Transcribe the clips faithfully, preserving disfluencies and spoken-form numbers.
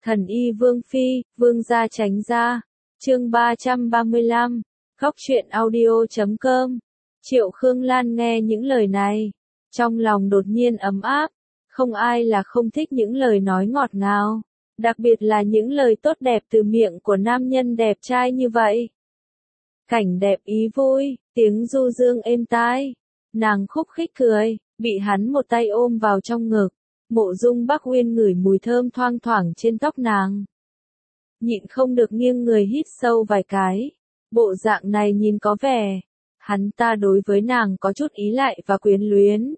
Thần y Vương Phi, Vương gia tránh ra. Chương ba trăm ba mươi lăm, Góc truyện audio chấm com. Triệu Khương Lan nghe những lời này, trong lòng đột nhiên ấm áp, không ai là không thích những lời nói ngọt ngào, đặc biệt là những lời tốt đẹp từ miệng của nam nhân đẹp trai như vậy. Cảnh đẹp ý vui, tiếng du dương êm tai, nàng khúc khích cười, bị hắn một tay ôm vào trong ngực. Mộ Dung Bắc Uyên ngửi mùi thơm thoang thoảng trên tóc nàng, nhịn không được nghiêng người hít sâu vài cái. Bộ dạng này nhìn có vẻ, hắn ta đối với nàng có chút ý lại và quyến luyến.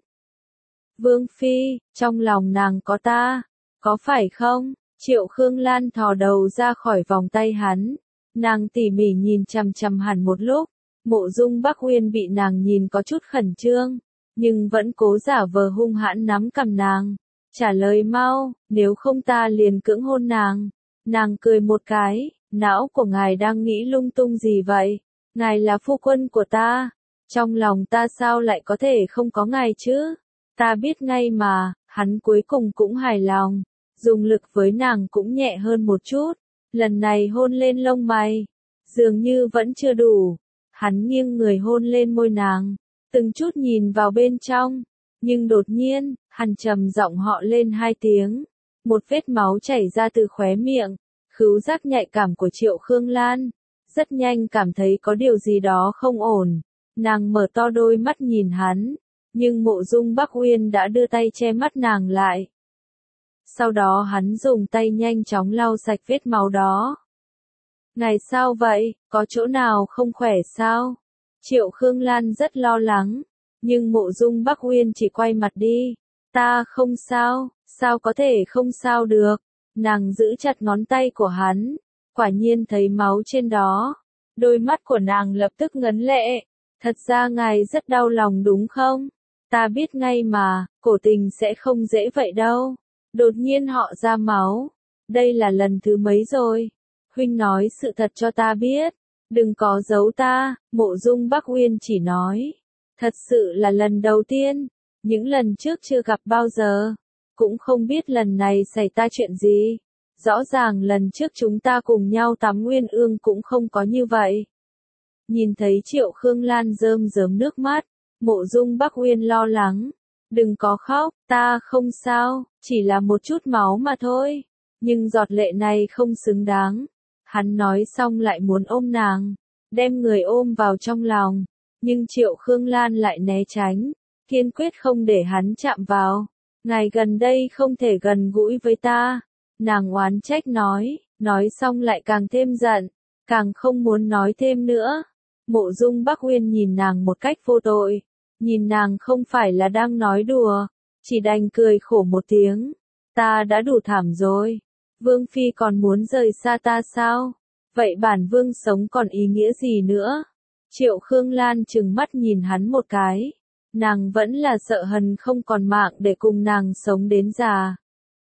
Vương Phi, trong lòng nàng có ta, có phải không? Triệu Khương Lan thò đầu ra khỏi vòng tay hắn, nàng tỉ mỉ nhìn chằm chằm hẳn một lúc. Mộ Dung Bắc Uyên bị nàng nhìn có chút khẩn trương, nhưng vẫn cố giả vờ hung hãn nắm cầm nàng. Trả lời mau, nếu không ta liền cưỡng hôn nàng. Nàng cười một cái, não của ngài đang nghĩ lung tung gì vậy? Ngài là phu quân của ta, trong lòng ta sao lại có thể không có ngài chứ? Ta biết ngay mà. Hắn cuối cùng cũng hài lòng, dùng lực với nàng cũng nhẹ hơn một chút. Lần này hôn lên lông mày, dường như vẫn chưa đủ. Hắn nghiêng người hôn lên môi nàng, từng chút nhìn vào bên trong. Nhưng đột nhiên, hắn trầm giọng họ lên hai tiếng. Một vết máu chảy ra từ khóe miệng. Khứu giác nhạy cảm của Triệu Khương Lan rất nhanh cảm thấy có điều gì đó không ổn. Nàng mở to đôi mắt nhìn hắn, nhưng Mộ Dung Bắc Uyên đã đưa tay che mắt nàng lại. Sau đó hắn dùng tay nhanh chóng lau sạch vết máu đó. Ngài sao vậy, có chỗ nào không khỏe sao? Triệu Khương Lan rất lo lắng, nhưng Mộ Dung Bắc Uyên chỉ quay mặt đi. Ta không sao, sao có thể không sao được? Nàng giữ chặt ngón tay của hắn, quả nhiên thấy máu trên đó. Đôi mắt của nàng lập tức ngấn lệ. Thật ra ngài rất đau lòng đúng không? Ta biết ngay mà, cổ tình sẽ không dễ vậy đâu. Đột nhiên họ ra máu. Đây là lần thứ mấy rồi? Huynh nói sự thật cho ta biết. Đừng có giấu ta. Mộ Dung Bắc Uyên chỉ nói. Thật sự là lần đầu tiên. Những lần trước chưa gặp bao giờ. Cũng không biết lần này xảy ra chuyện gì. Rõ ràng lần trước chúng ta cùng nhau tắm Nguyên Ương cũng không có như vậy. Nhìn thấy Triệu Khương Lan rơm rớm nước mắt, Mộ Dung Bắc Uyên lo lắng. Đừng có khóc, ta không sao, chỉ là một chút máu mà thôi. Nhưng giọt lệ này không xứng đáng. Hắn nói xong lại muốn ôm nàng, đem người ôm vào trong lòng. Nhưng Triệu Khương Lan lại né tránh, kiên quyết không để hắn chạm vào. Ngài gần đây không thể gần gũi với ta. Nàng oán trách nói, nói xong lại càng thêm giận, càng không muốn nói thêm nữa. Mộ Dung Bắc Uyên nhìn nàng một cách vô tội, nhìn nàng không phải là đang nói đùa, chỉ đành cười khổ một tiếng. Ta đã đủ thảm rồi, Vương Phi còn muốn rời xa ta sao? Vậy bản Vương sống còn ý nghĩa gì nữa? Triệu Khương Lan trừng mắt nhìn hắn một cái. Nàng vẫn là sợ Hần không còn mạng để cùng nàng sống đến già.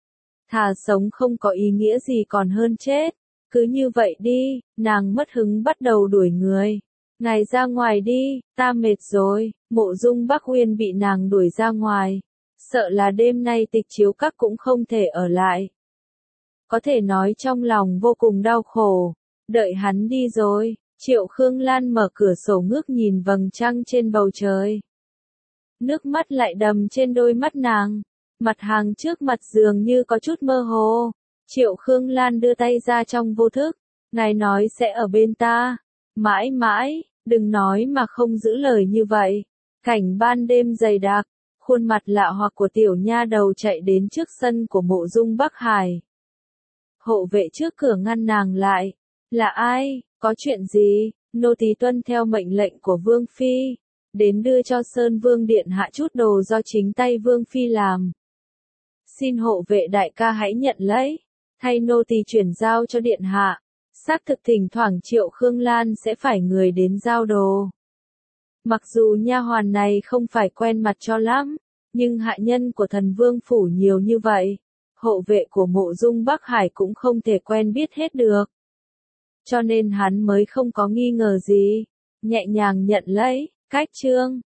Thà sống không có ý nghĩa gì còn hơn chết. Cứ như vậy đi, nàng mất hứng bắt đầu đuổi người. Ngài ra ngoài đi, ta mệt rồi. Mộ Dung Bắc Uyên bị nàng đuổi ra ngoài. Sợ là đêm nay tịch chiếu các cũng không thể ở lại. Có thể nói trong lòng vô cùng đau khổ. Đợi hắn đi rồi, Triệu Khương Lan mở cửa sổ ngước nhìn vầng trăng trên bầu trời. Nước mắt lại đầm trên đôi mắt nàng. Mặt hàng trước mặt dường như có chút mơ hồ. Triệu Khương Lan đưa tay ra trong vô thức. Ngài nói sẽ ở bên ta. Mãi mãi, đừng nói mà không giữ lời như vậy. Cảnh ban đêm dày đặc. Khuôn mặt lạ hoặc của tiểu nha đầu chạy đến trước sân của Mộ Dung Bắc Hải. Hộ vệ trước cửa ngăn nàng lại. Là ai? Có chuyện gì? Nô tỳ tuân theo mệnh lệnh của Vương Phi. Đến đưa cho Sơn Vương Điện hạ chút đồ do chính tay Vương Phi làm. Xin hộ vệ đại ca hãy nhận lấy. Thay nô tỳ chuyển giao cho Điện hạ. Xác thực thỉnh thoảng Triệu Khương Lan sẽ phải người đến giao đồ. Mặc dù nha hoàn này không phải quen mặt cho lắm, nhưng hạ nhân của thần vương phủ nhiều như vậy. Hộ vệ của Mộ Dung Bắc Hải cũng không thể quen biết hết được. Cho nên hắn mới không có nghi ngờ gì. Nhẹ nhàng nhận lấy. Cách chương